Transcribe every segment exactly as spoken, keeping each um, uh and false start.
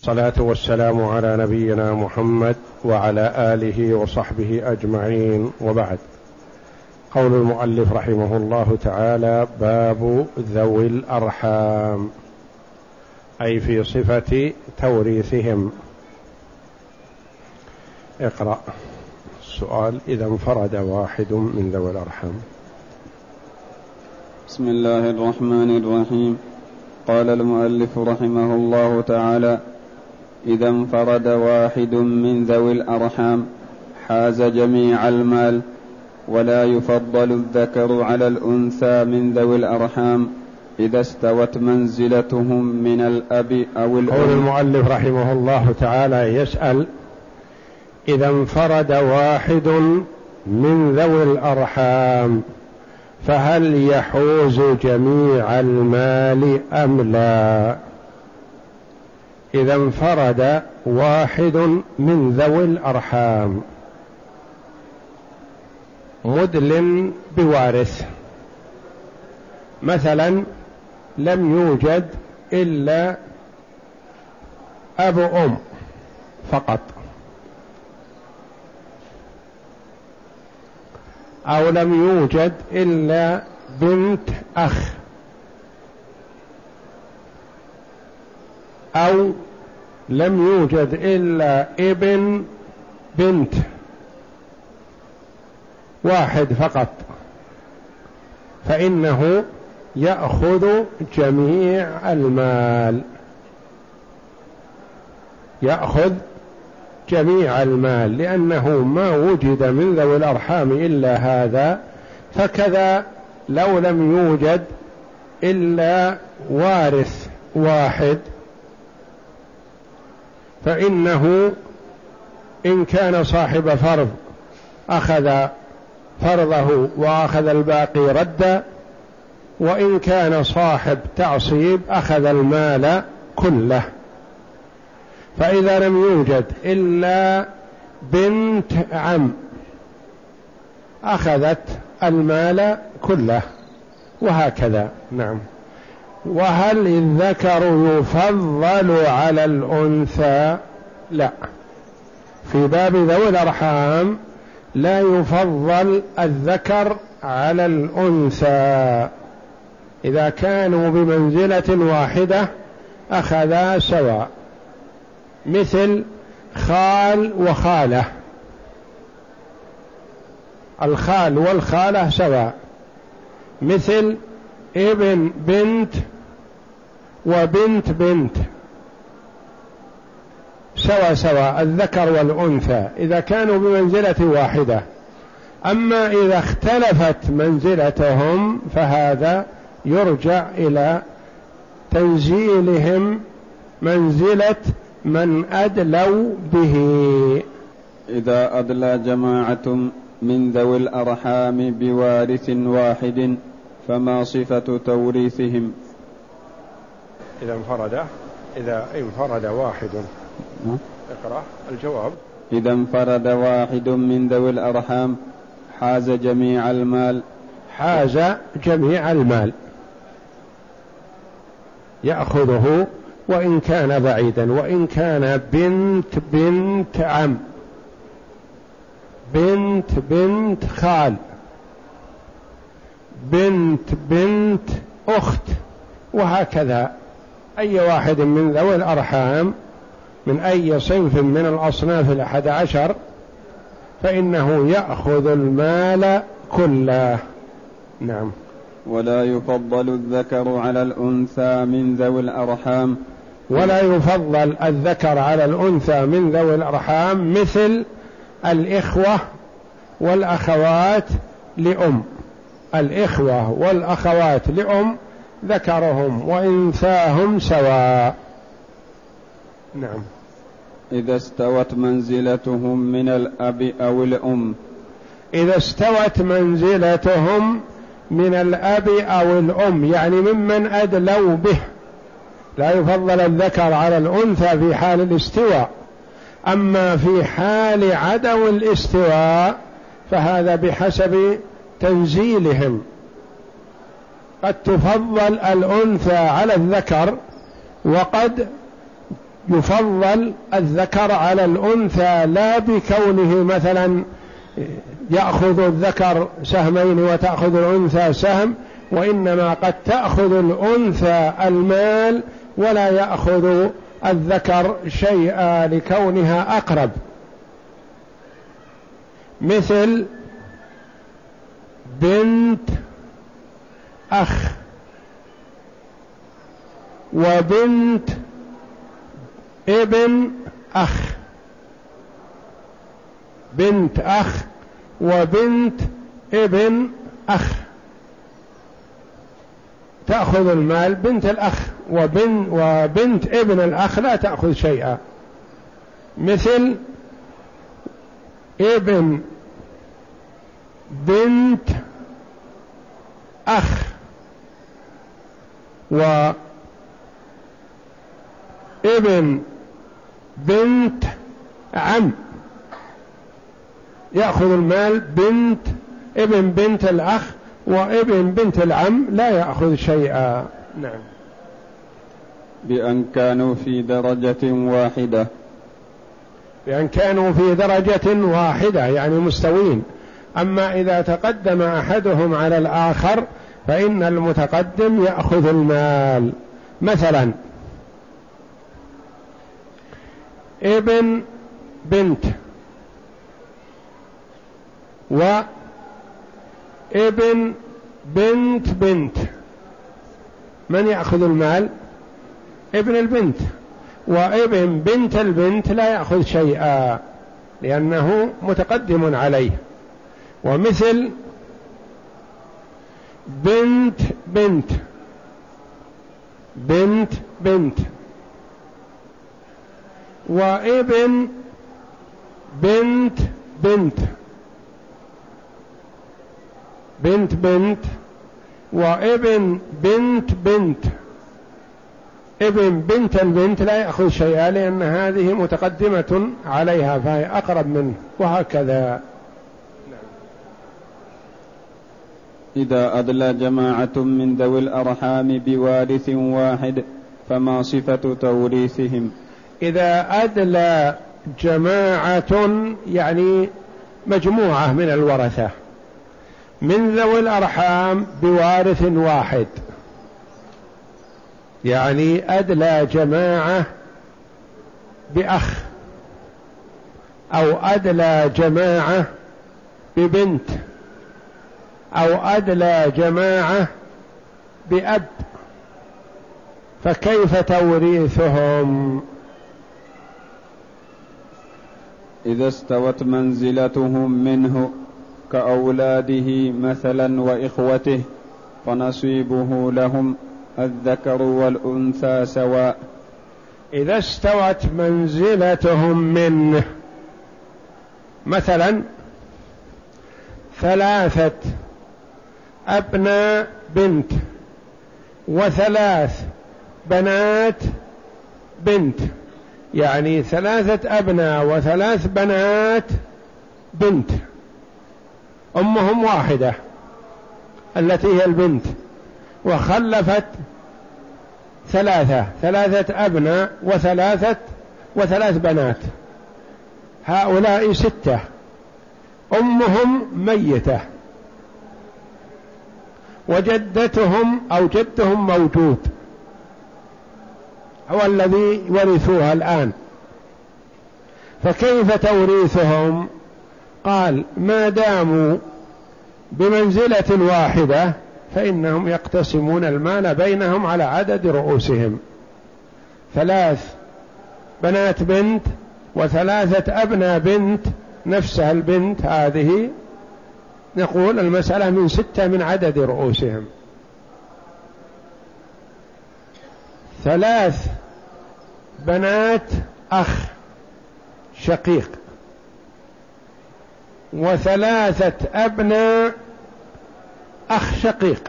والصلاة والسلام على نبينا محمد وعلى آله وصحبه أجمعين، وبعد. قول المؤلف رحمه الله تعالى: باب ذوي الأرحام، أي في صفة توريثهم. اقرأ السؤال: إذا انفرد واحد من ذوي الأرحام. بسم الله الرحمن الرحيم. قال المؤلف رحمه الله تعالى: إذا انفرد واحد من ذوي الأرحام حاز جميع المال، ولا يفضل الذكر على الأنثى من ذوي الأرحام إذا استوت منزلتهم من الأب أو الأم. قول المؤلف رحمه الله تعالى يسأل: إذا انفرد واحد من ذوي الأرحام فهل يحوز جميع المال أم لا؟ إذا انفرد واحد من ذوي الأرحام مدل بوارث، مثلا لم يوجد إلا أب أم فقط، أو لم يوجد إلا بنت أخ، أو لم يوجد إلا ابن بنت واحد فقط، فإنه يأخذ جميع المال، يأخذ جميع المال لأنه ما وجد من ذوي الأرحام إلا هذا. فكذا لو لم يوجد إلا وارث واحد فإنه إن كان صاحب فرض أخذ فرضه وأخذ الباقي ردا، وإن كان صاحب تعصيب أخذ المال كله. فإذا لم يوجد إلا بنت عم أخذت المال كله، وهكذا. نعم. وهل الذكر يفضل على الأنثى؟ لا، في باب ذوي الأرحام لا يفضل الذكر على الأنثى، إذا كانوا بمنزلة واحدة أخذا سواء، مثل خال وخالة، الخال والخالة سواء، مثل ابن بنت وبنت بنت سواء سواء، الذكر والأنثى إذا كانوا بمنزلة واحدة. أما إذا اختلفت منزلتهم فهذا يرجع إلى تنزيلهم منزلة من أدلوا به. إذا أدلى جماعة من ذوي الأرحام بوارث واحد فما صفة توريثهم؟ إذا انفرد إذا انفرد واحد اقرأ الجواب. إذا انفرد واحد من ذوي الأرحام حاز جميع المال، حاز جميع المال يأخذه وإن كان بعيدا، وإن كان بنت بنت عم، بنت بنت خال، بنت بنت أخت، وهكذا. أي واحد من ذوي الأرحام من أي صنف من الأصناف الأحد عشر فإنه يأخذ المال كله. نعم. ولا يفضل الذكر على الأنثى من ذوي الأرحام، ولا يفضل الذكر على الأنثى من ذوي الأرحام مثل الإخوة والأخوات لأم، الإخوة والأخوات لأم ذكرهم وإنثاهم سواء. نعم. إذا استوت منزلتهم من الأب أو الأم، إذا استوت منزلتهم من الأب أو الأم، يعني ممن أدلوا به. لا يفضل الذكر على الأنثى في حال الاستواء، أما في حال عدم الاستواء فهذا بحسب تنزيلهم. قد تفضل الأنثى على الذكر، وقد يفضل الذكر على الأنثى، لا بكونه مثلا يأخذ الذكر سهمين وتأخذ الأنثى سهم، وإنما قد تأخذ الأنثى المال ولا يأخذ الذكر شيئا لكونها أقرب. مثل بنت أخ وبنت ابن أخ، بنت أخ وبنت ابن أخ تأخذ المال، بنت الأخ وبن وبنت ابن الأخ لا تأخذ شيئا. مثل ابن بنت أخ وابن بنت عم يأخذ المال، بنت ابن بنت الأخ وابن بنت العم لا يأخذ شيئا. نعم. بأن كانوا في درجة واحدة، بأن كانوا في درجة واحدة يعني مستوين. أما إذا تقدم أحدهم على الآخر فإن المتقدم يأخذ المال. مثلا ابن بنت وابن بنت بنت، من يأخذ المال؟ ابن البنت، وابن بنت البنت لا يأخذ شيئا لأنه متقدم عليه. ومثل بنت بنت بنت بنت وابن بنت بنت بنت بنت وابن بنت بنت، ابن بنت البنت لا يأخذ شيئا لأن هذه متقدمة عليها فهي أقرب منه، وهكذا. إذا أدلى جماعة من ذوي الأرحام بوارث واحد فما صفة توريثهم؟ إذا أدلى جماعة يعني مجموعة من الورثة من ذوي الأرحام بوارث واحد، يعني أدلى جماعة بأخ أو أدلى جماعة ببنت أو أدلى جماعة بأب، فكيف توريثهم؟ إذا استوت منزلتهم منه كأولاده مثلا وإخوته فنصيبه لهم الذكر والأنثى سواء. إذا استوت منزلتهم منه، مثلا ثلاثة أبناء بنت وثلاث بنات بنت، يعني ثلاثة أبناء وثلاث بنات بنت، أمهم واحدة التي هي البنت، وخلفت ثلاثة ثلاثة أبناء وثلاثة وثلاث بنات، هؤلاء ستة، أمهم ميتة وجدتهم أو جدهم موجود هو الذي ورثوها الآن، فكيف توريثهم؟ قال ما داموا بمنزلة واحدة فإنهم يقتسمون المال بينهم على عدد رؤوسهم، ثلاث بنات بنت وثلاثة أبناء بنت نفسها البنت هذه، نقول المسألة من ستة من عدد رؤوسهم، ثلاث بنات أخ شقيق وثلاثة أبناء أخ شقيق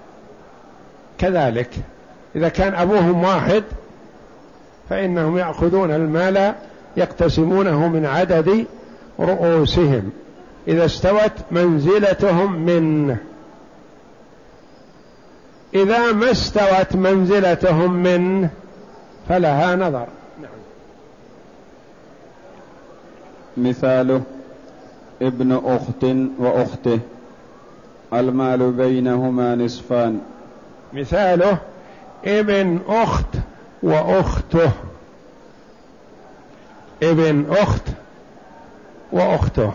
كذلك، إذا كان أبوهم واحد فإنهم يأخذون المال يقتسمونه من عدد رؤوسهم إذا استوت منزلتهم منه. إذا ما استوت منزلتهم منه فلها نظر. نعم. مثاله ابن أخت وأخته المال بينهما نصفان. مثاله ابن أخت وأخته، ابن أخت وأخته،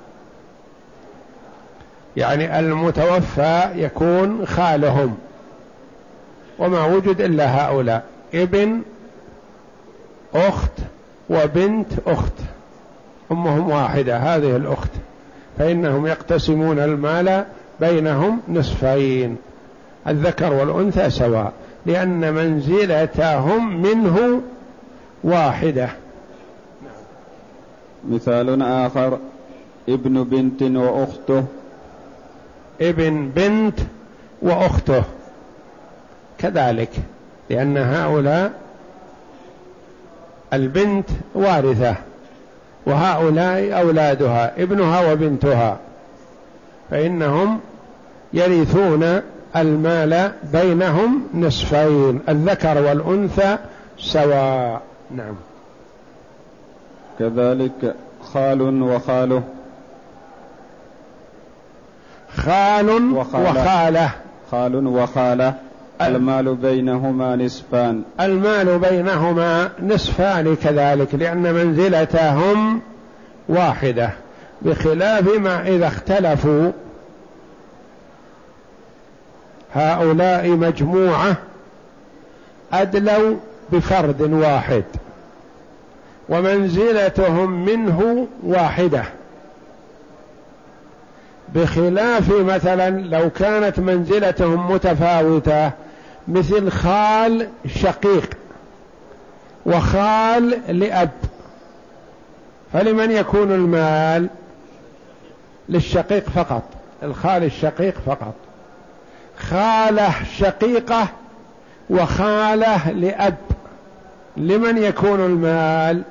يعني المتوفى يكون خالهم وما وجد إلا هؤلاء، ابن أخت وبنت أخت، أمهم واحدة هذه الأخت، فإنهم يقتسمون المال بينهم نصفين، الذكر والأنثى سواء، لأن منزلتهم منه واحدة. مثال آخر ابن بنت وأخته، ابن بنت وأخته كذلك، لأن هؤلاء البنت وارثة وهؤلاء أولادها ابنها وبنتها، فإنهم يرثون المال بينهم نصفين، الذكر والأنثى سواء. نعم. كذلك خال وخاله، خال وخالة, وخالة. خال وخالة المال بينهما نصفان، المال بينهما نصفان كذلك، لأن منزلتهم واحدة، بخلاف ما إذا اختلفوا هؤلاء مجموعة أدلوا بفرد واحد ومنزلتهم منه واحدة، بخلاف مثلا لو كانت منزلتهم متفاوتة مثل خال شقيق وخال لأب، فلمن يكون المال؟ للشقيق فقط، الخال الشقيق فقط. خالة شقيقة وخالة لأب، لمن يكون المال؟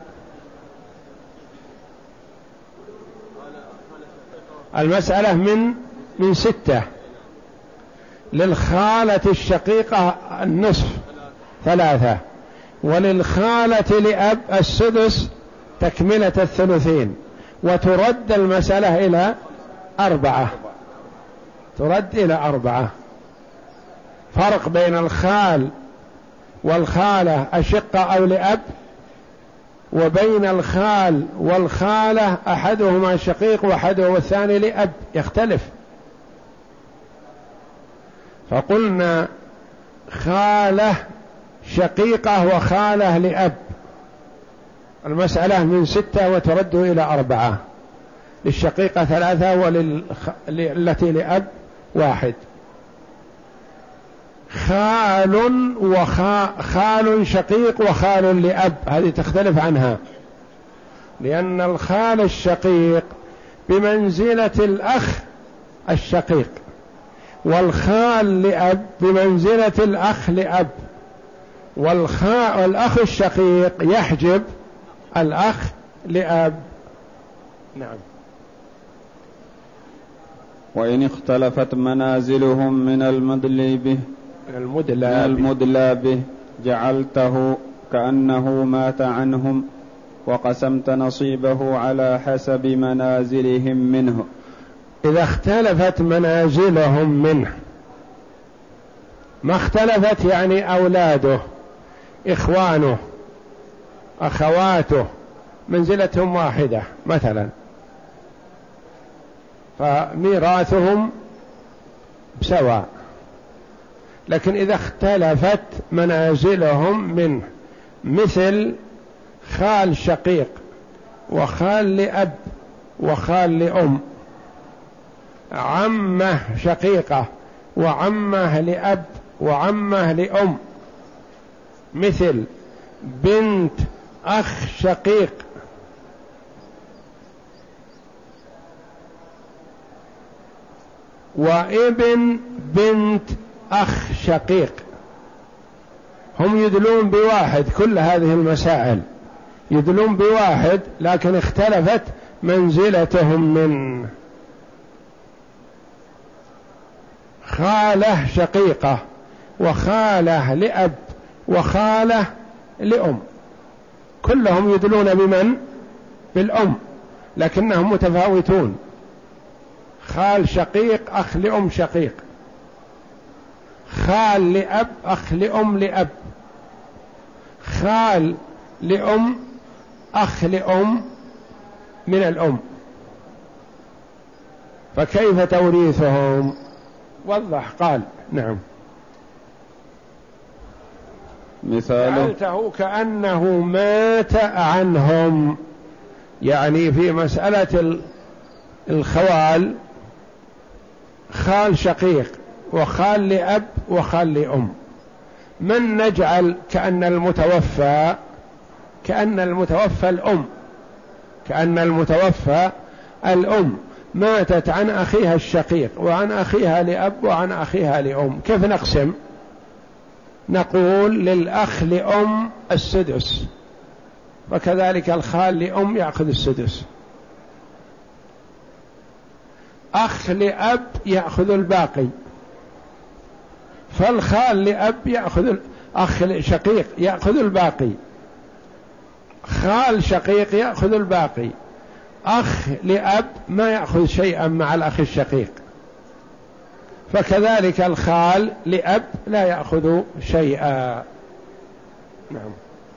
المسألة من من ستة، للخالة الشقيقة النصف ثلاثة، وللخالة لأب السدس تكملة الثلثين، وترد المسألة إلى أربعة، ترد إلى أربعة. فرق بين الخال والخالة أشقة أو لأب، وبين الخال والخالة أحدهما شقيق وأحدهما الثاني لأب، يختلف. فقلنا خالة شقيقة وخالة لأب، المسألة من ستة وترد إلى أربعة، للشقيقة ثلاثة والتي لأب واحد. خال وخال شقيق وخال لأب هذه تختلف عنها، لأن الخال الشقيق بمنزلة الأخ الشقيق، والخال لأب بمنزلة الأخ لأب، والأخ الشقيق يحجب الأخ لأب. نعم. وإن اختلفت منازلهم من المدلي به من المدلى, من المدلى به جعلته كأنه مات عنهم وقسمت نصيبه على حسب منازلهم منه. إذا اختلفت منازلهم منه، ما اختلفت يعني أولاده إخوانه أخواته منزلتهم واحدة مثلا، فميراثهم سواء. لكن إذا اختلفت منازلهم منه، مثل خال شقيق وخال لأب وخال لأم، عمه شقيقة وعمه لأب وعمه لأم، مثل بنت أخ شقيق وابن بنت أخ شقيق، هم يدلون بواحد، كل هذه المسائل يدلون بواحد لكن اختلفت منزلتهم منه. خالة شقيقة وخالة لأب وخالة لأم، كلهم يدلون بمن؟ بالأم، لكنهم متفاوتون، خال شقيق أخ لأم شقيق، خال لأب أخ لأم لأب، خال لأم أخ لأم من الأم، فكيف توريثهم؟ وضح. قال نعم. مثاله جعلته كأنه مات عنهم، يعني في مسألة الخوال خال شقيق وخال لأب وخال لأم، من نجعل كأن المتوفى كأن المتوفى الأم كأن المتوفى الأم ماتت عن أخيها الشقيق وعن أخيها لأب وعن أخيها لأم، كيف نقسم؟ نقول للأخ لأم السدس، وكذلك الخال لأم يأخذ السدس، أخ لأب يأخذ الباقي، فالخال لأب يأخذ، أخ شقيق يأخذ الباقي، خال شقيق يأخذ الباقي، أخ لأب ما يأخذ شيئا مع الأخ الشقيق، فكذلك الخال لأب لا يأخذ شيئا. نعم.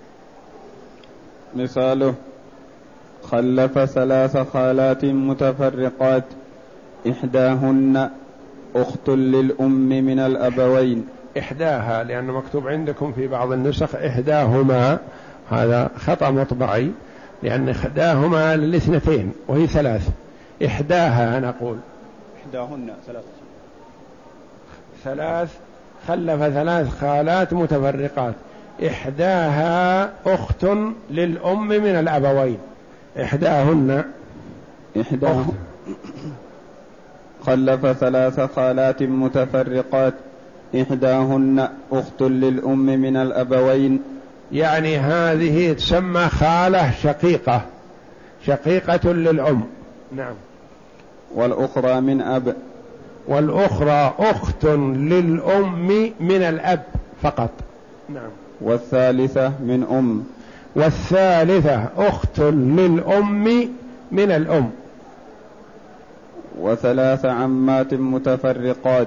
مثاله خلف ثلاث خالات متفرقات إحداهن أخت للأم من الأبوين. إحداها لأنه مكتوب عندكم في بعض النسخ إحداهما، هذا خطأ مطبعي، لأن إحداهما للاثنتين وهي ثلاث. إحداها نقول إحداهن ثلاث ثلاث خلف ثلاث خالات متفرقات، إحداها أخت للأم من الأبوين. إحداهن إحداهن خلف ثلاث خالات متفرقات إحداهن أخت للأم من الأبوين، يعني هذه تسمى خالة شقيقة شقيقة للأم. نعم. والأخرى من أب، والأخرى أخت للأم من الأب فقط. نعم. والثالثة من أم، والثالثة أخت للأم من الأم. وثلاث عمات متفرقات،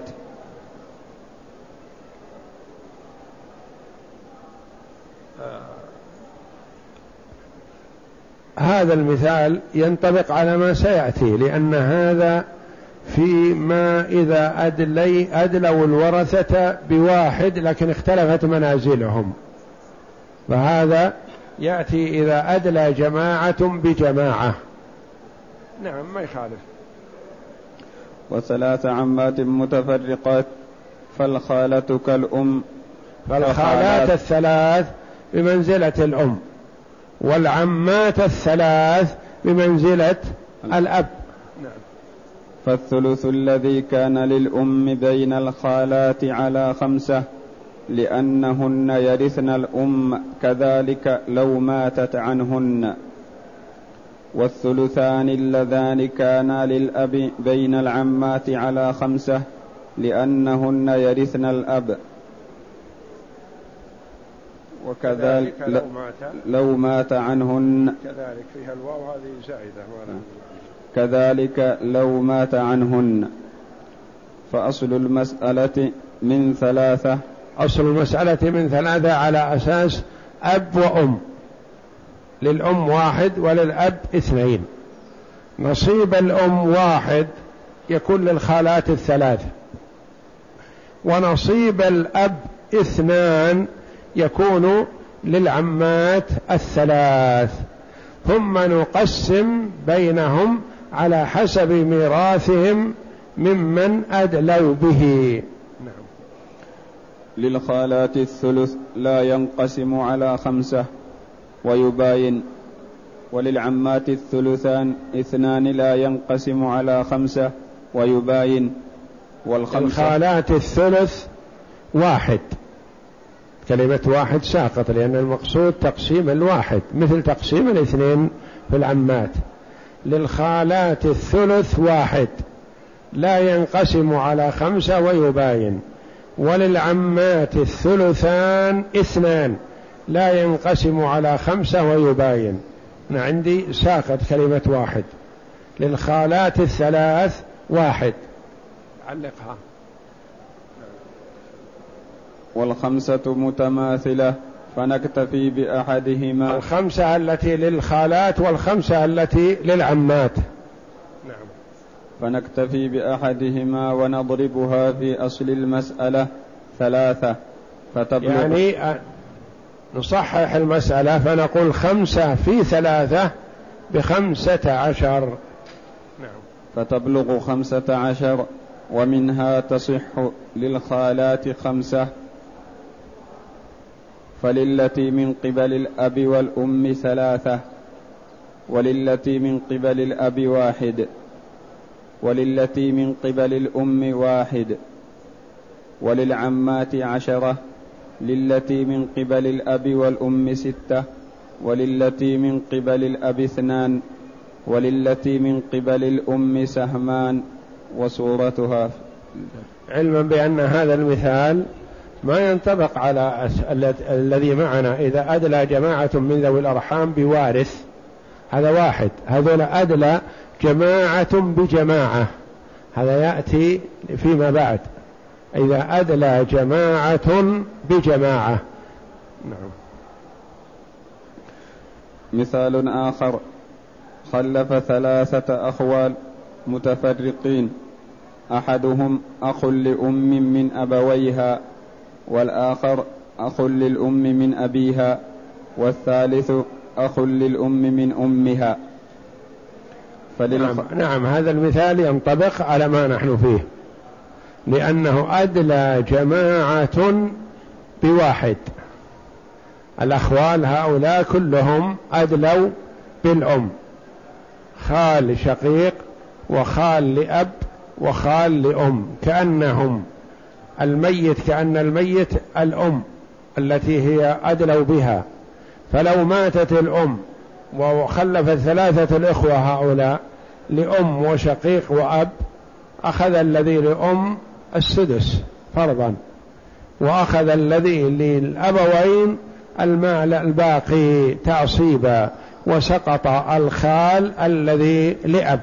هذا المثال ينطبق على ما سيأتي، لأن هذا فيما إذا أدلي أدلوا الورثة بواحد لكن اختلفت منازلهم، فهذا يأتي إذا أدلى جماعة بجماعة. نعم ما يخالف. وثلاث عمات متفرقات فالخالة كالأم، فالخالات الثلاث بمنزلة الأم، والعمات الثلاث بمنزلة الأب. نعم. فالثلث الذي كان للأم بين الخالات على خمسة لأنهن يرثن الأم كذلك لو ماتت عنهن، والثلثان اللذان كانا للأب بين العمات على خمسة لأنهن يرثن الأب، وكذلك لو مات, لو مات عنهن، كذلك فيها الواو هذه زائدة، كذلك لو مات عنهن. فأصل المسألة من ثلاثة، أصل المسألة من ثلاثة على أساس أب وأم، للأم واحد وللأب اثنين، نصيب الأم واحد يكون للخالات الثلاث، ونصيب الأب اثنان يكون للعمات الثلاث، ثم نقسم بينهم على حسب ميراثهم ممن أدلوا به. نعم. للخالات الثلث لا ينقسم على خمسة ويباين، وللعمات الثلثان اثنان لا ينقسم على خمسة ويباين، والخمسة الخالات الثلث واحد، كلمة واحد ساقط لأن المقصود تقسيم الواحد مثل تقسيم الاثنين في العمات. للخالات الثلث واحد لا ينقسم على خمسة ويباين، وللعمات الثلثان اثنان لا ينقسم على خمسة ويباين، أنا عندي ساقط كلمة واحد، للخالات الثلاث واحد، علقها. والخمسة متماثلة فنكتفي بأحدهما. الخمسة التي للخالات والخمسة التي للعمات. نعم. فنكتفي بأحدهما ونضربها في أصل المسألة ثلاثة فتبلغ. يعني نصحح المسألة فنقول خمسة في ثلاثة بخمسة عشر. نعم. فتبلغ خمسة عشر، ومنها تصح للخالات خمسة، فللتي من قبل الأب والأم ثلاثة، وللتي من قبل الأب واحد، وللتي من قبل الأم واحد، وللعمات عشرة، للتي من قبل الأب والأم ستة، وللتي من قبل الأب اثنان، وللتي من قبل الأم سهمان. وصورتها، علما بأن هذا المثال ما ينطبق على الذي معنا إذا أدلى جماعة من ذوي الأرحام بوارث، هذا واحد، هذول أدلى جماعة بجماعة، هذا يأتي فيما بعد، إذا أدلى جماعة بجماعة. نعم. مثال آخر: خلف ثلاثة أخوال متفرقين، أحدهم أخ لأم من أبويها، والآخر أخ للأم من أبيها، والثالث أخ للأم من أمها. نعم, نعم هذا المثال ينطبق على ما نحن فيه، لأنه أدلى جماعة بواحد، الأخوال هؤلاء كلهم أدلوا بالأم، خال شقيق وخال لأب وخال لأم، كأنهم الميت كأن الميت الأم التي هي أدلوا بها، فلو ماتت الأم وخلفت ثلاثة الإخوة هؤلاء لأم وشقيق وأب، أخذ الذي لأم السدس فرضا، وأخذ الذي للأبوين المال الباقي تعصيبا، وسقط الخال الذي لأب.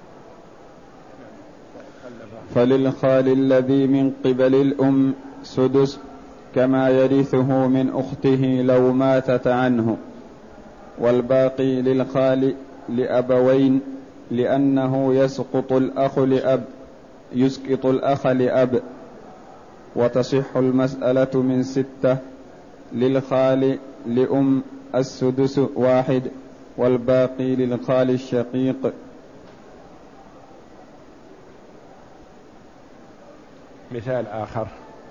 فللخال الذي من قبل الأم سدس، كما يرثه من أخته لو ماتت عنه، والباقي للخال لأبوين، لأنه يسقط الأخ لأب يسقط الأخ لأب. وتصح المسألة من ستة: للخال لأم السدس واحد، والباقي للخال الشقيق. مثال آخر: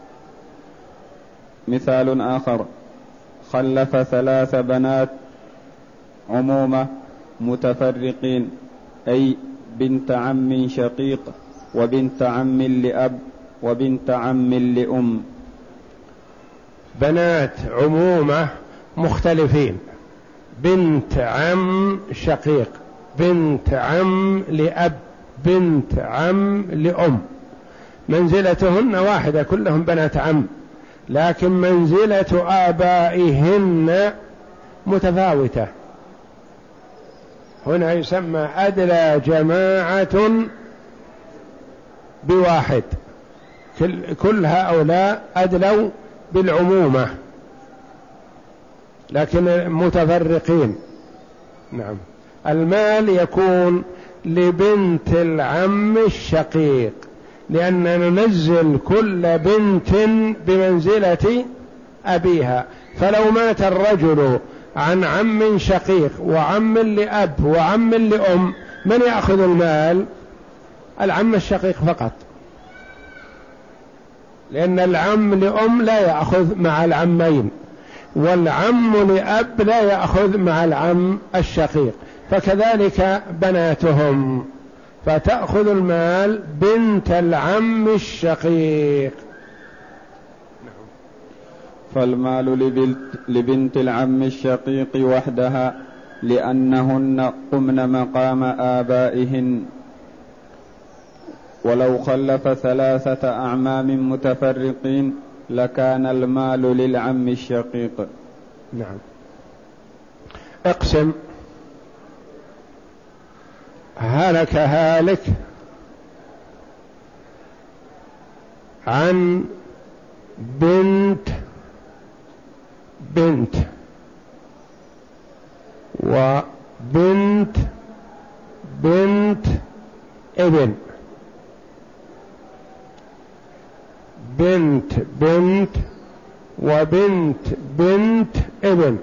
مثال آخر: خلف ثلاث بنات عمومة متفرقين، أي بنت عم شقيق، وبنت عم لأب، وبنت عم لأم. بنات عمومة مختلفين، بنت عم شقيق، بنت عم لأب، بنت عم لأم، منزلتهن واحدة، كلهم بنات عم، لكن منزلة آبائهن متفاوتة. هنا يسمى أدلى جماعة بواحد، كل, كل هؤلاء أدلوا بالعمومة لكن متفرقين. نعم. المال يكون لبنت العم الشقيق، لأننا ننزل كل بنت بمنزلة أبيها، فلو مات الرجل عن عم شقيق وعم لأب وعم لأم، من يأخذ المال؟ العم الشقيق فقط، لأن العم لأم لا يأخذ مع العمين، والعم لأب لا يأخذ مع العم الشقيق، فكذلك بناتهم، فتأخذ المال بنت العم الشقيق. فالمال لبنت, لبنت العم الشقيق وحدها، لأنهن قمن مقام آبائهن. ولو خلف ثلاثة أعمام متفرقين لكان المال للعم الشقيق. نعم. اقسم. هلك هالك عن بنت بنت وبنت بنت ابن، بنت بنت وبنت بنت ابن.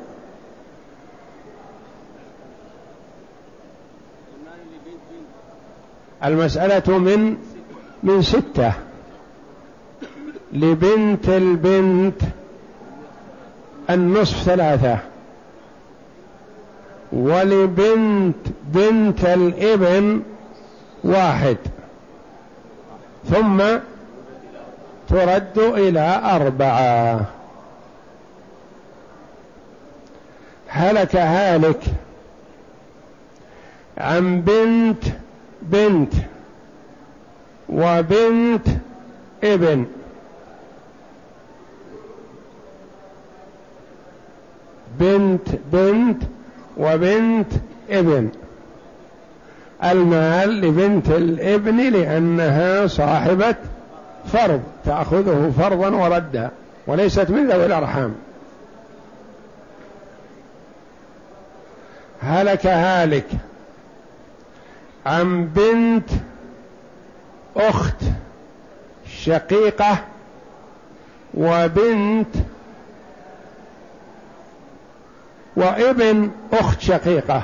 المسألة من من ستة. لبنت البنت النصف ثلاثة، ولبنت بنت الابن واحد، ثم ترد إلى أربعة. هلك هالك عن بنت بنت وبنت ابن، بنت بنت وبنت ابن. المال لبنت الابن لأنها صاحبة فرض تأخذه فرضا وردا، وليست من ذوي الأرحام. هلك هالك عن بنت أخت شقيقة وبنت وابن أخت شقيقة،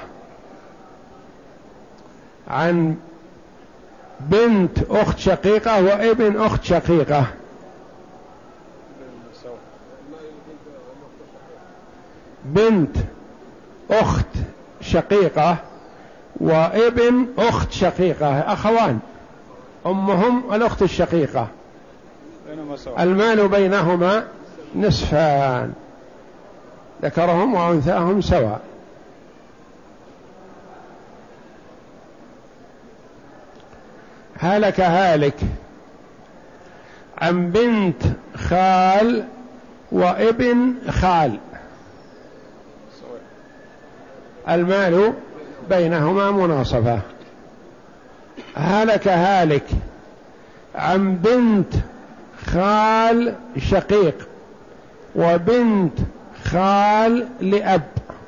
عن بنت أخت شقيقة وابن أخت شقيقة. بنت أخت شقيقة وابن أخت شقيقة أخوان، أمهم الأخت الشقيقة، المال بينهما نصفان، ذكرهم وأنثاهم سواء. هلك هالك عن بنت خال وابن خال، المال بينهما مناصفة. هلك هالك عن بنت خال شقيق وبنت خال لأب،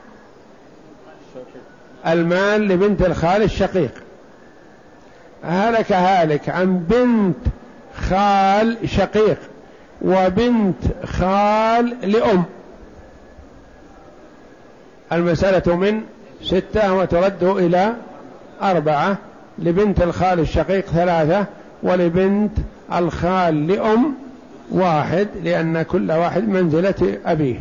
المال لبنت الخال الشقيق. هلك هالك عن بنت خال شقيق وبنت خال لأم. المسألة من ستة وترد إلى أربعة. لبنت الخال الشقيق ثلاثة، ولبنت الخال لأم واحد، لأن كل واحد منزلة أبيه.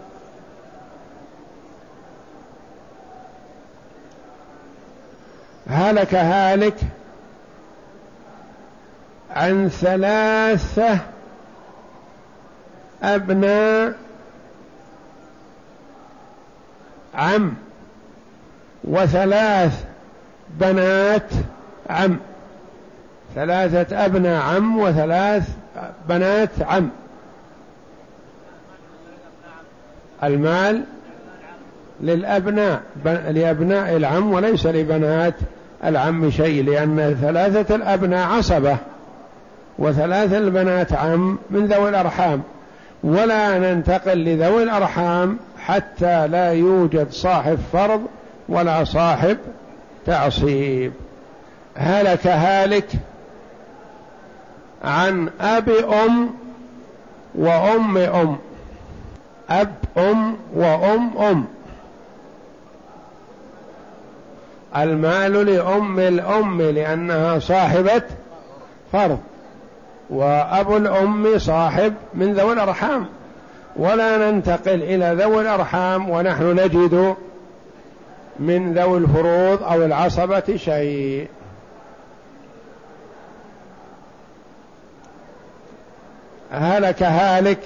هلك هالك عن ثلاثة أبناء عم وثلاث بنات عم، ثلاثة أبناء عم وثلاث بنات عم. المال للأبناء لأبناء العم وليس لبنات العم شيء، لأن ثلاثة الأبناء عصبة وثلاث البنات عم من ذوي الأرحام، ولا ننتقل لذوي الأرحام حتى لا يوجد صاحب فرض ولا صاحب تعصيب. هلك هالك عن أب أم وأم أم، أب أم وأم أم، المال لأم الأم لأنها صاحبة فرض، وأب الأم صاحب من ذوي الأرحام، ولا ننتقل إلى ذوي الأرحام ونحن نجد من ذوي الفروض أو العصبة شيء. هلك هالك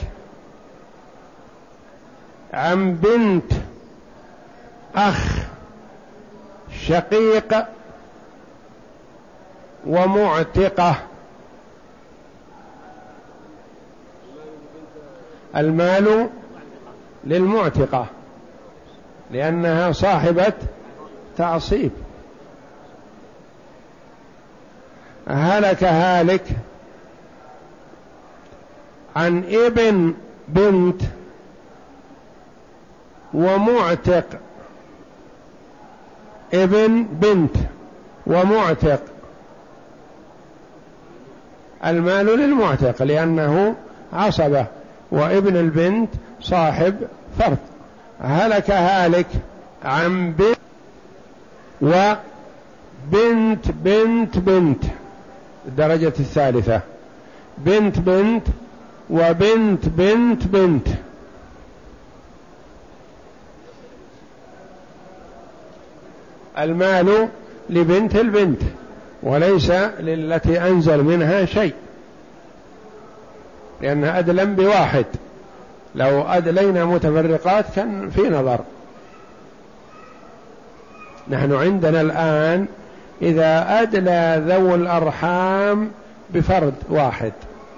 عن بنت أخ شقيق ومعتقة، المال للمعتقة لأنها صاحبة تعصيب. هلك هالك عن ابن بنت ومعتق ابن بنت ومعتق، المال للمعتق لأنه عصبة، وابن البنت صاحب فرض. هلك هالك عن بنت وبنت بنت بنت الدرجة الثالثة، بنت بنت وبنت بنت بنت. المال لبنت البنت وليس للتي أنزل منها شيء، لأن أدلم بواحد، لو أدلينا متفرقات كان في نظر. نحن عندنا الآن إذا أدلى ذو الأرحام بفرد واحد،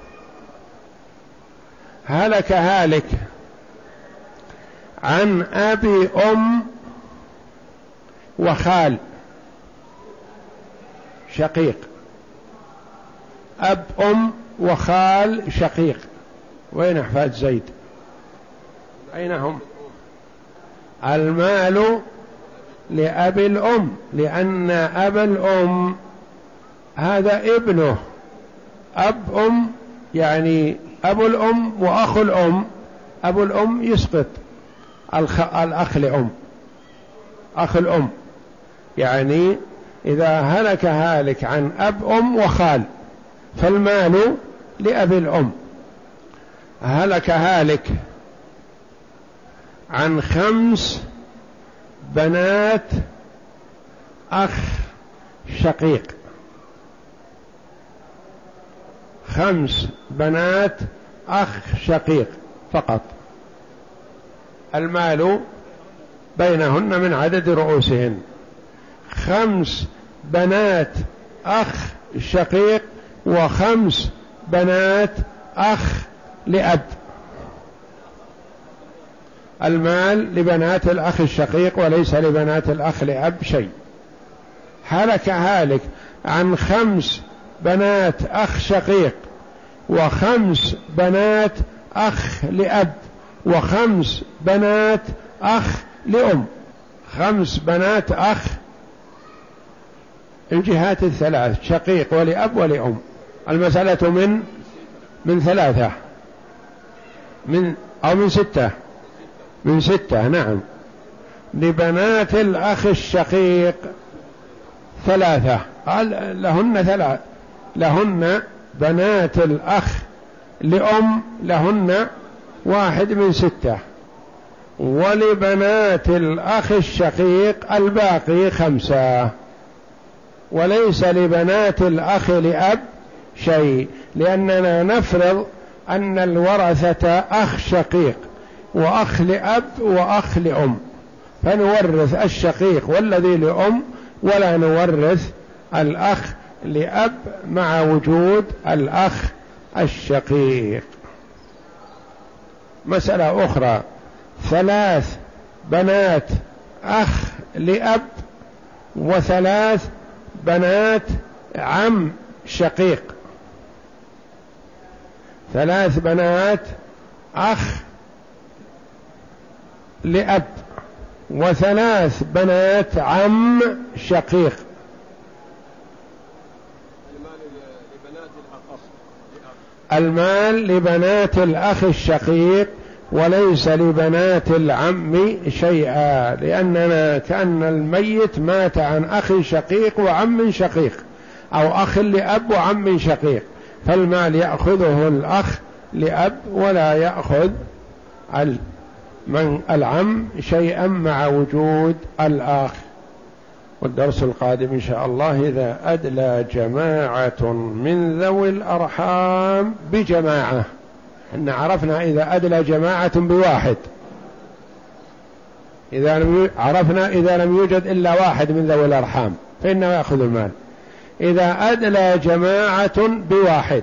هلك هالك عن أبي أم وخال شقيق، أب أم وخال شقيق. وين أحفاد زيد؟ أين هم؟ المال لأبي الأم، لأن أبا الأم هذا ابنه، أب أم يعني أبو الأم وأخو الأم، أبو الأم يسقط الخ... الأخ لأم، أخ الأم، يعني إذا هلك هالك عن أب أم وخال فالمال لأبي الأم. هلك هالك عن خمس بنات أخ شقيق، خمس بنات أخ شقيق فقط، المال بينهن من عدد رؤوسهن. خمس بنات أخ شقيق وخمس بنات أخ لأب، المال لبنات الأخ الشقيق وليس لبنات الأخ لأب شيء. هلك هالك عن خمس بنات أخ شقيق وخمس بنات أخ لأب وخمس بنات أخ لأم، خمس بنات أخ الجهات الثلاث، شقيق ولأب ولأم. المسألة من من ثلاثة من أو من ستة من ستة نعم. لبنات الأخ الشقيق ثلاثة، لهن ثلاث، لهن بنات الأخ لأم لهن واحد من ستة، ولبنات الأخ الشقيق الباقي خمسة، وليس لبنات الأخ لأب شيء، لأننا نفرض أن الورثة أخ شقيق وأخ لأب وأخ لأم، فنورث الشقيق والذي لأم ولا نورث الأخ لأب مع وجود الأخ الشقيق. مسألة أخرى، ثلاث بنات أخ لأب وثلاث بنات عم شقيق، ثلاث بنات أخ لأب وثلاث بنات عم شقيق. المال لبنات الأخ الشقيق وليس لبنات العم شيئا، لأننا كأن الميت مات عن أخ شقيق وعم شقيق أو أخ لأب وعم شقيق، فالمال يأخذه الأخ لأب ولا يأخذ من العم شيئا مع وجود الأخ. والدرس القادم إن شاء الله إذا أدلى جماعة من ذوي الأرحام بجماعة. إن عرفنا إذا أدلى جماعة بواحد، إذا لم عرفنا إذا لم يوجد إلا واحد من ذوي الأرحام فإنه يأخذ المال. إذا أدلى جماعة بواحد،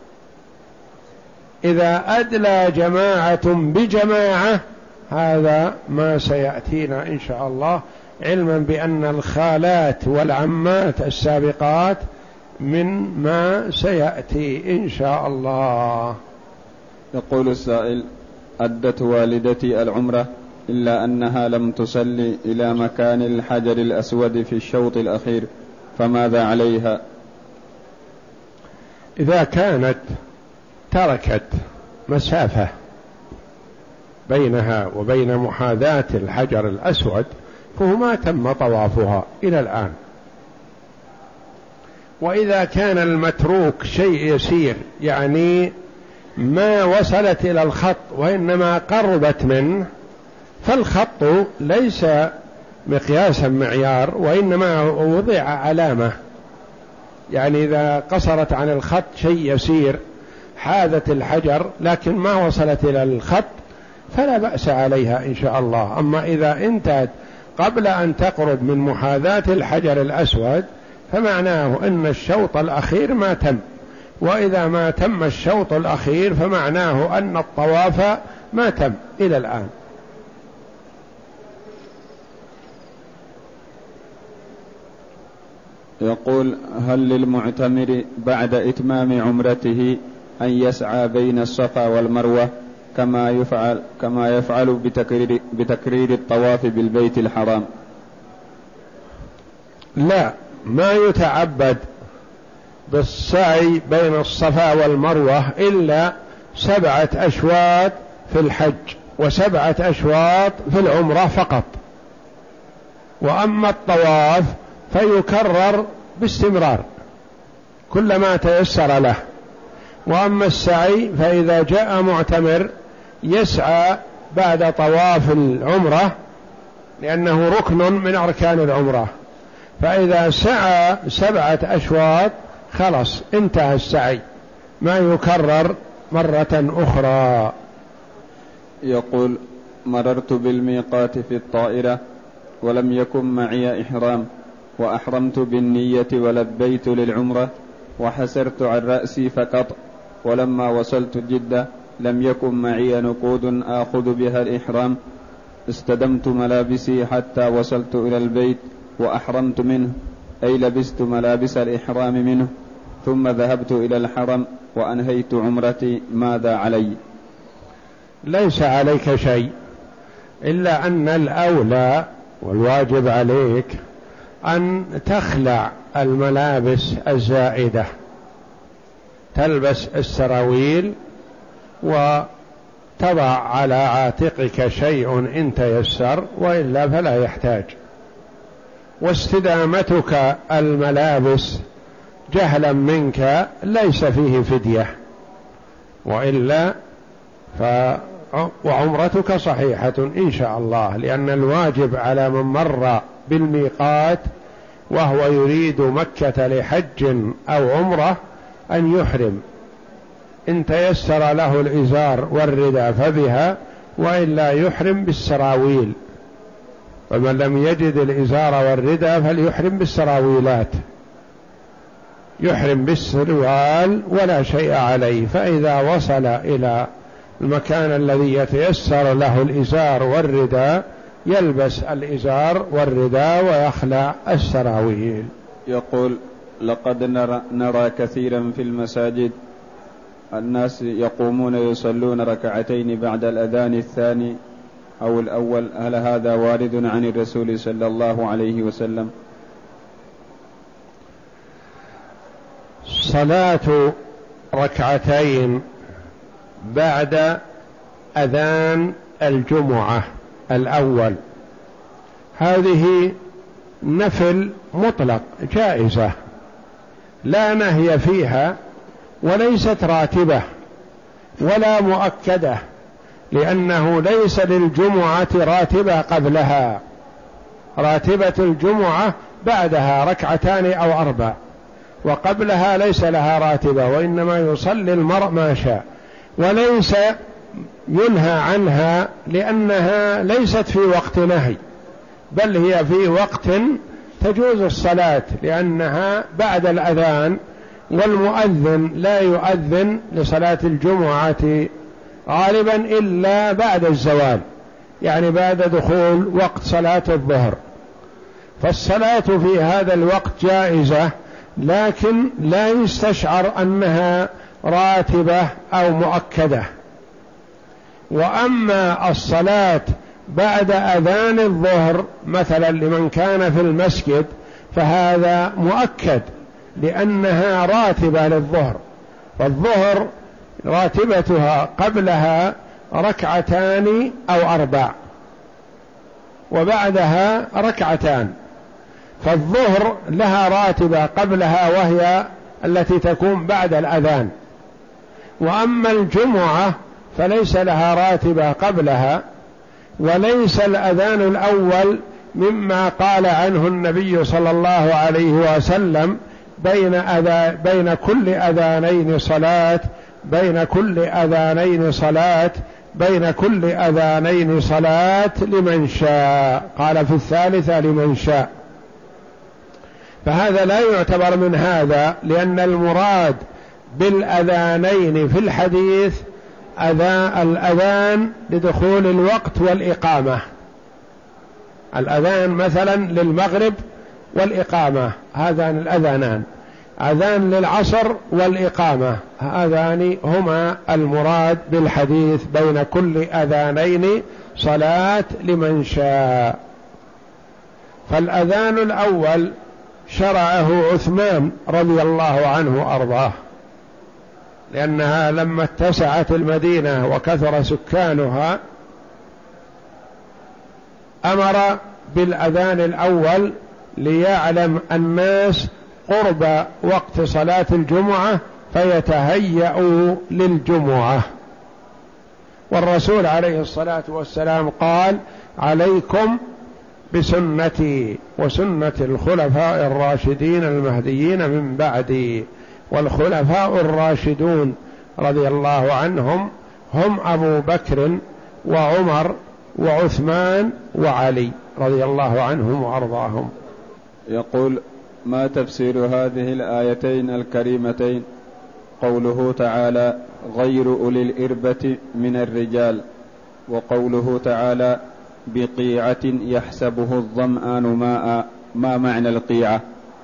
إذا أدلى جماعة بجماعة، هذا ما سيأتينا إن شاء الله، علما بأن الخالات والعمات السابقات من ما سيأتي إن شاء الله. يقول السائل: أدت والدتي العمرة إلا أنها لم تصلي إلى مكان الحجر الأسود في الشوط الأخير، فماذا عليها؟ إذا كانت تركت مسافة بينها وبين محاذاة الحجر الأسود فهو ما تم طوافها إلى الآن. وإذا كان المتروك شيء يسير، يعني ما وصلت إلى الخط وإنما قربت منه، فالخط ليس مقياسا معيار، وإنما وضع علامة، يعني إذا قصرت عن الخط شيء يسير حاذت الحجر لكن ما وصلت إلى الخط فلا بأس عليها إن شاء الله. أما إذا انتهت قبل أن تقرب من محاذاة الحجر الأسود فمعناه أن الشوط الأخير ما تم، وإذا ما تم الشوط الأخير فمعناه أن الطواف ما تم إلى الآن. يقول: هل للمعتمر بعد إتمام عمرته أن يسعى بين الصفا والمروة كما يفعل كما يفعل بتكرير, بتكرير الطواف بالبيت الحرام؟ لا، ما يتعبد بالسعي بين الصفا والمروة إلا سبعة أشواط في الحج وسبعة أشواط في العمرة فقط. وأما الطواف فيكرر باستمرار كلما تيسر له. وأما السعي فإذا جاء معتمر يسعى بعد طواف العمرة لأنه ركن من أركان العمرة، فإذا سعى سبعة أشواط خلص انتهى السعي، ما يكرر مرة أخرى. يقول: مررت بالميقات في الطائرة ولم يكن معي إحرام، وأحرمت بالنية ولبيت للعمرة وحسرت عن رأسي فقط، ولما وصلت جدة لم يكن معي نقود آخذ بها الإحرام، استدمت ملابسي حتى وصلت إلى البيت وأحرمت منه، أي لبست ملابس الإحرام منه، ثم ذهبت إلى الحرم وأنهيت عمرتي، ماذا علي؟ ليس عليك شيء، إلا أن الأولى والواجب عليك أن تخلع الملابس الزائدة، تلبس السراويل وتضع على عاتقك شيء إن تيسر، وإلا فلا يحتاج. واستدامتك الملابس جهلا منك ليس فيه فدية، وإلا ف وعمرتك صحيحة إن شاء الله، لأن الواجب على من مر بالميقات وهو يريد مكة لحج أو عمرة أن يحرم، إن تيسر له الإزار والرداء فبها، وإلا يحرم بالسراويل، ومن لم يجد الإزار والرداء فليحرم بالسراويلات، يحرم بالسروال ولا شيء عليه. فإذا وصل إلى المكان الذي يتيسر له الإزار والرداء يلبس الإزار والرداء ويخلع السراويل. يقول: لقد نرى, نرى كثيرا في المساجد الناس يقومون يصلون ركعتين بعد الأذان الثاني أو الأول، هل هذا وارد عن الرسول صلى الله عليه وسلم؟ صلاة ركعتين بعد أذان الجمعة الأول هذه نفل مطلق جائزة لا نهي فيها، وليست راتبة ولا مؤكدة، لأنه ليس للجمعة راتبة قبلها، راتبة الجمعة بعدها ركعتان أو أربع، وقبلها ليس لها راتبة، وإنما يصلي المرء ما شاء، وليس ينهى عنها لأنها ليست في وقت نهي، بل هي في وقت تجوز الصلاة، لأنها بعد الأذان، والمؤذن لا يؤذن لصلاة الجمعة غالبا إلا بعد الزوال، يعني بعد دخول وقت صلاة الظهر، فالصلاة في هذا الوقت جائزة لكن لا يستشعر أنها راتبة أو مؤكدة. وأما الصلاة بعد أذان الظهر مثلا لمن كان في المسجد فهذا مؤكد لأنها راتبة للظهر، فالظهر راتبتها قبلها ركعتان أو أربع وبعدها ركعتان، فالظهر لها راتبة قبلها وهي التي تكون بعد الأذان. وأما الجمعة فليس لها راتبة قبلها، وليس الأذان الأول مما قال عنه النبي صلى الله عليه وسلم بين, أذا بين كل أذانين صلاة بين كل أذانين صلاة بين كل أذانين صلاة لمن شاء، قال في الثالثة لمن شاء. فهذا لا يعتبر من هذا، لأن المراد بالأذانين في الحديث الأذان لدخول الوقت والإقامة، الأذان مثلا للمغرب والإقامة هذان الأذانان، أذان للعصر والإقامة، هذان هما المراد بالحديث بين كل أذانين صلاة لمن شاء. فالأذان الأول شرعه عثمان رضي الله عنه وأرضاه، لأنها لما اتسعت المدينة وكثر سكانها أمر بالأذان الأول ليعلم الناس قرب وقت صلاة الجمعة فيتهيأوا للجمعة. والرسول عليه الصلاة والسلام قال: عليكم بسنتي وسنة الخلفاء الراشدين المهديين من بعدي. والخلفاء الراشدون رضي الله عنهم هم أبو بكر وعمر وعثمان وعلي رضي الله عنهم وأرضاهم. يقول: ما تفسير هذه الآيتين الكريمتين قوله تعالى: غير أولي الإربة من الرجال، وقوله تعالى: بقيعة يحسبه الظمآن ماء، ما معنى القيعة؟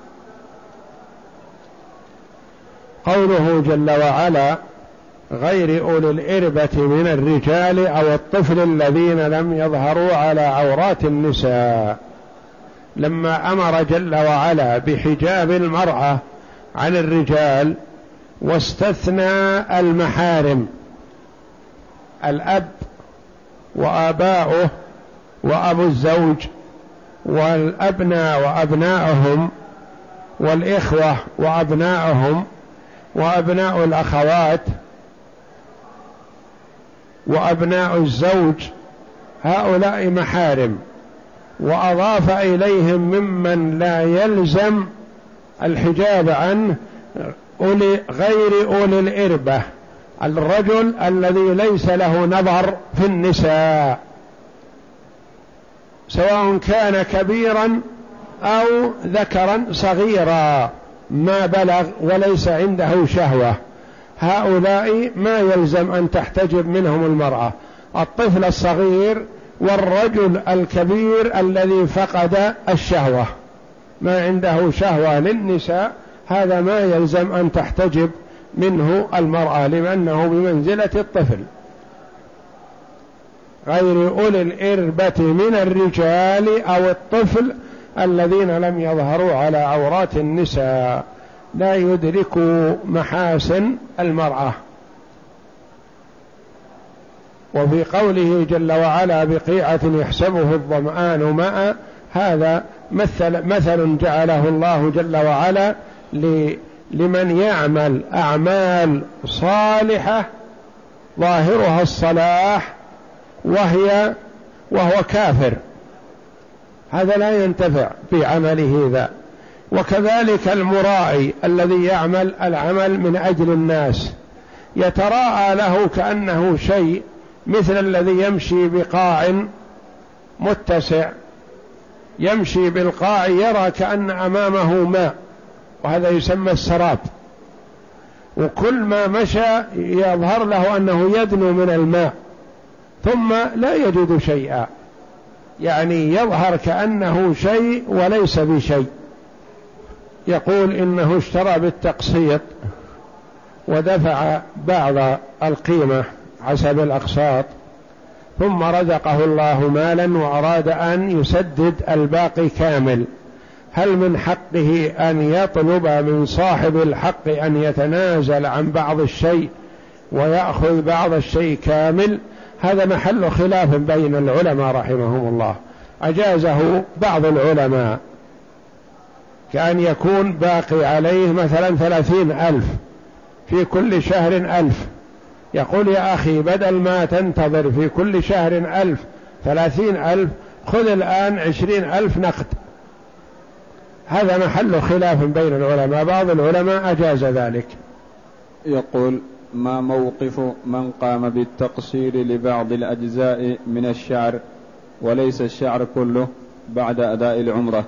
قوله جل وعلا: غير أولي الإربة من الرجال أو الطفل الذين لم يظهروا على عورات النساء، لما أمر جل وعلا بحجاب المرأة عن الرجال واستثنى المحارم الأب وآباؤه وأبو الزوج والأبناء وأبناؤهم والإخوة وأبناؤهم وأبناء الأخوات وأبناء الزوج، هؤلاء محارم، وأضاف إليهم ممن لا يلزم الحجاب عنه أولي غير أولي الإربة، الرجل الذي ليس له نظر في النساء، سواء كان كبيرا أو ذكرا صغيرا ما بلغ وليس عنده شهوة، هؤلاء ما يلزم أن تحتجب منهم المرأة. الطفل الصغير والرجل الكبير الذي فقد الشهوة ما عنده شهوة للنساء، هذا ما يلزم أن تحتجب منه المرأة لأنه بمنزلة الطفل. غير أولي الإربة من الرجال أو الطفل الذين لم يظهروا على عورات النساء، لا يدركوا محاسن المرأة. وفي قوله جل وعلا: بقيعة يحسبه الظمآن ماء، هذا مثل, مثل جعله الله جل وعلا لمن يعمل أعمال صالحة ظاهرها الصلاح وهي وهو كافر، هذا لا ينتفع بعمله ذا. وكذلك المرائي الذي يعمل العمل من أجل الناس يتراءى له كأنه شيء، مثل الذي يمشي بقاع متسع، يمشي بالقاع يرى كأن أمامه ماء، وهذا يسمى السراب، وكل ما مشى يظهر له أنه يدنو من الماء ثم لا يجد شيئا، يعني يظهر كأنه شيء وليس بشيء. يقول إنه اشترى بالتقسيط ودفع بعض القيمة حسب الأقساط، ثم رزقه الله مالا وأراد أن يسدد الباقي كامل، هل من حقه أن يطلب من صاحب الحق أن يتنازل عن بعض الشيء ويأخذ بعض الشيء كامل؟ هذا محل خلاف بين العلماء رحمهم الله. أجازه بعض العلماء، كأن يكون باقي عليه مثلا ثلاثين ألف، في كل شهر ألف، يقول يا أخي بدل ما تنتظر في كل شهر ألف ثلاثين ألف، خذ الآن عشرين ألف نقد. هذا محل خلاف بين العلماء، بعض العلماء أجاز ذلك. يقول: ما موقف من قام بالتقصير لبعض الأجزاء من الشعر وليس الشعر كله بعد أداء العمرة؟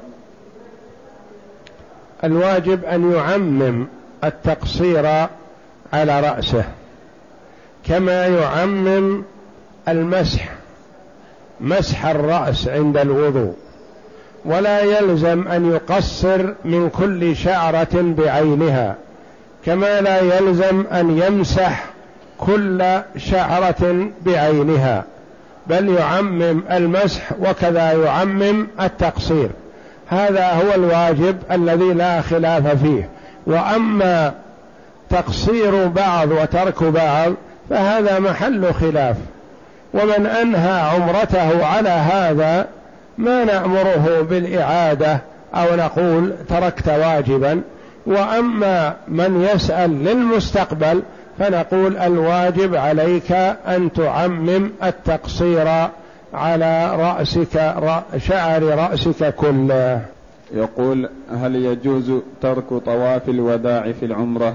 الواجب أن يعمم التقصير على رأسه كما يعمم المسح، مسح الرأس عند الوضوء، ولا يلزم أن يقصر من كل شعرة بعينها، كما لا يلزم أن يمسح كل شعرة بعينها، بل يعمم المسح وكذا يعمم التقصير. هذا هو الواجب الذي لا خلاف فيه. وأما تقصير بعض وترك بعض فهذا محل خلاف، ومن أنهى عمرته على هذا ما نأمره بالإعادة أو نقول تركت واجبا. وأما من يسأل للمستقبل فنقول الواجب عليك أن تعمم التقصير على رأسك، شعر رأسك كله. يقول: هل يجوز ترك طواف الوداع في العمرة؟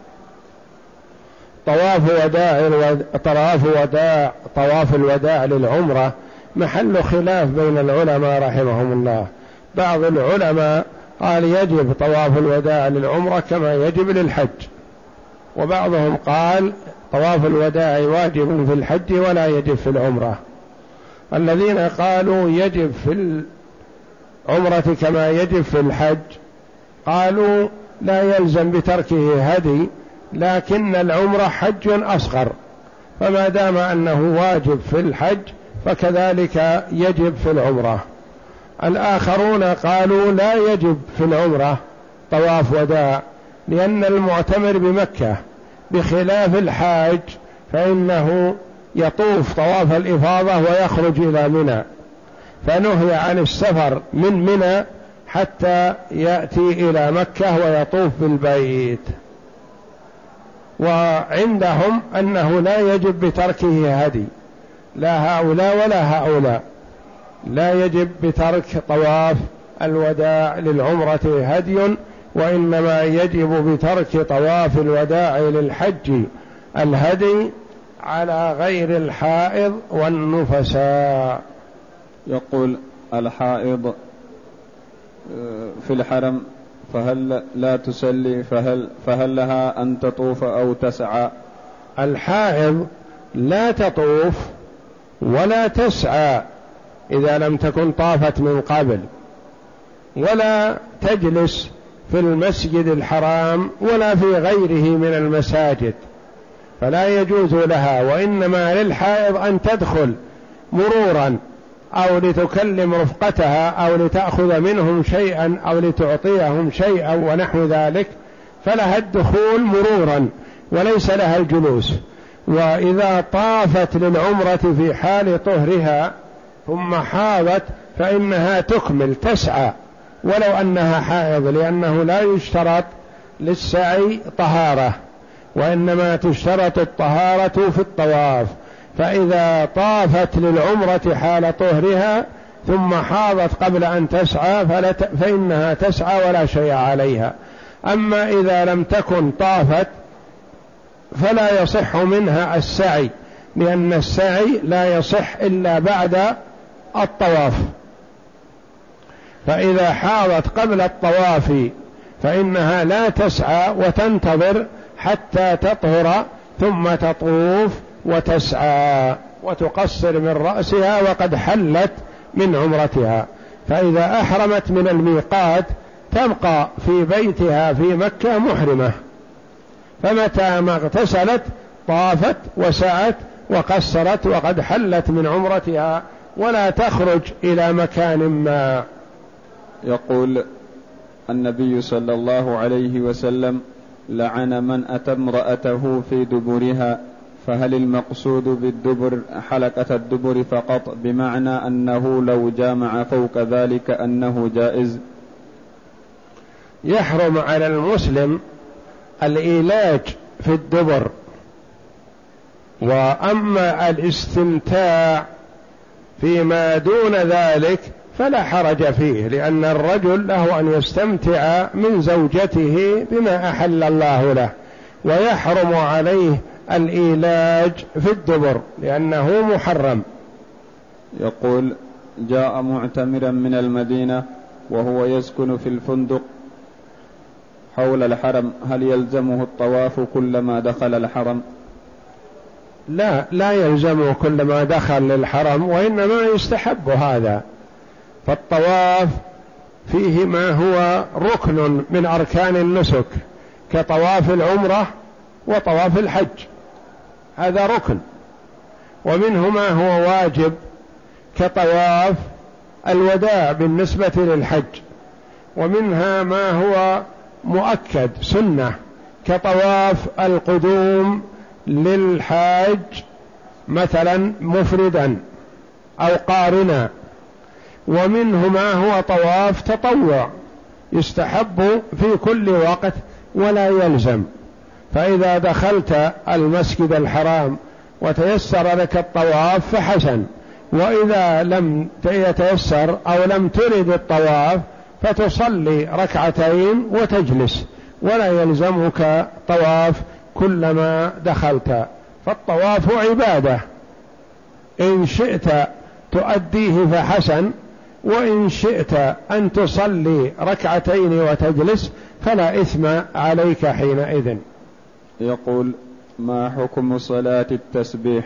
طواف وداع طواف وداع طواف الوداع للعمرة محل خلاف بين العلماء رحمهم الله. بعض العلماء قال يجب طواف الوداع للعمرة كما يجب للحج، وبعضهم قال طواف الوداع واجب في الحج ولا يجب في العمرة. الذين قالوا يجب في العمرة كما يجب في الحج قالوا لا يلزم بتركه هدي، لكن العمرة حج أصغر، فما دام أنه واجب في الحج فكذلك يجب في العمرة. الآخرون قالوا لا يجب في العمرة طواف وداع، لأن المعتمر بمكة، بخلاف الحاج فإنه يطوف طواف الإفاضة ويخرج إلى منى، فنهي عن السفر من منى حتى يأتي إلى مكة ويطوف بالبيت. وعندهم أنه لا يجب بتركه هدي، لا هؤلاء ولا هؤلاء، لا يجب بترك طواف الوداع للعمرة هدي، وإنما يجب بترك طواف الوداع للحج الهدي على غير الحائض والنفساء. يقول: الحائض في الحرم فهل لا تسلي فهل, فهل لها أن تطوف أو تسعى؟ الحائض لا تطوف ولا تسعى إذا لم تكن طافت من قبل، ولا تجلس في المسجد الحرام ولا في غيره من المساجد، فلا يجوز لها. وإنما للحائض أن تدخل مرورا أو لتكلم رفقتها أو لتأخذ منهم شيئا أو لتعطيهم شيئا ونحو ذلك، فلها الدخول مرورا وليس لها الجلوس. وإذا طافت للعمرة في حال طهرها ثم حاضت فإنها تكمل تسعى ولو أنها حائض، لأنه لا يشترط للسعي طهارة، وإنما تشترط الطهارة في الطواف. فإذا طافت للعمرة حال طهرها ثم حاضت قبل أن تسعى فإنها تسعى ولا شيء عليها. أما إذا لم تكن طافت فلا يصح منها السعي، لأن السعي لا يصح إلا بعد الطواف. فإذا حاضت قبل الطواف فإنها لا تسعى وتنتظر حتى تطهر ثم تطوف وتسعى وتقصر من رأسها وقد حلت من عمرتها. فإذا أحرمت من الميقات تبقى في بيتها في مكة محرمة، فمتى ما اغتسلت طافت وسعت وقصرت وقد حلت من عمرتها ولا تخرج إلى مكان ما. يقول النبي صلى الله عليه وسلم: لعن من أتى امرأته في دبرها، فهل المقصود بالدبر حلقة الدبر فقط، بمعنى أنه لو جامع فوق ذلك أنه جائز؟ يحرم على المسلم الإيلاج في الدبر، وأما الاستمتاع فيما دون ذلك فلا حرج فيه، لأن الرجل له أن يستمتع من زوجته بما أحل الله له، ويحرم عليه الإيلاج في الدبر لأنه محرم. يقول: جاء معتمرا من المدينة وهو يسكن في الفندق حول الحرم، هل يلزمه الطواف كلما دخل الحرم؟ لا، لا يلزمه كلما دخل للحرم، وإنما يستحب هذا. فالطواف فيه ما هو ركن من أركان النسك كطواف العمرة وطواف الحج، هذا ركن، ومنه ما هو واجب كطواف الوداع بالنسبة للحج، ومنها ما هو مؤكد سنة كطواف القدوم للحاج مثلا مفردا أو قارنا، ومنه ما هو طواف تطوع يستحب في كل وقت ولا يلزم. فإذا دخلت المسجد الحرام وتيسر لك الطواف فحسن، وإذا لم يتيسر أو لم ترد الطواف فتصلي ركعتين وتجلس، ولا يلزمك طواف كلما دخلت. فالطواف عبادة، إن شئت تؤديه فحسن، وإن شئت أن تصلي ركعتين وتجلس فلا إثم عليك حينئذ. يقول: ما حكم صلاة التسبيح؟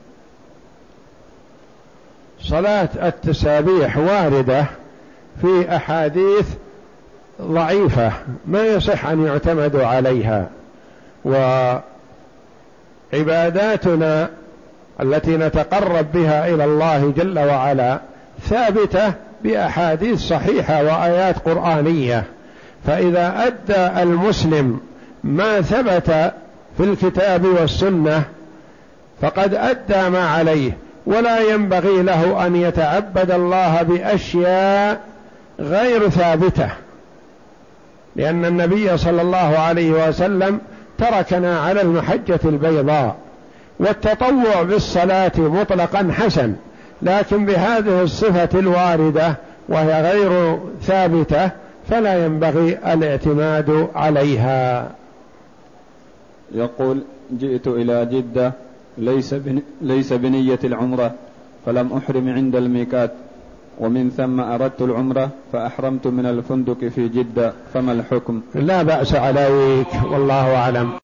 صلاة التسابيح واردة في أحاديث ضعيفة ما يصح أن يعتمد عليها، وعباداتنا التي نتقرب بها إلى الله جل وعلا ثابتة بأحاديث صحيحة وآيات قرآنية، فإذا أدى المسلم ما ثبت في الكتاب والسنة فقد أدى ما عليه، ولا ينبغي له أن يتعبد الله بأشياء غير ثابتة، لأن النبي صلى الله عليه وسلم تركنا على المحجة البيضاء. والتطوع بالصلاة مطلقا حسن، لكن بهذه الصفة الواردة وهي غير ثابتة فلا ينبغي الاعتماد عليها. يقول: جئت إلى جدة ليس ليس بنية العمرة، فلم أحرم عند الميقات، ومن ثم أردت العمرة فأحرمت من الفندق في جدة، فما الحكم؟ لا بأس عليك، والله أعلم.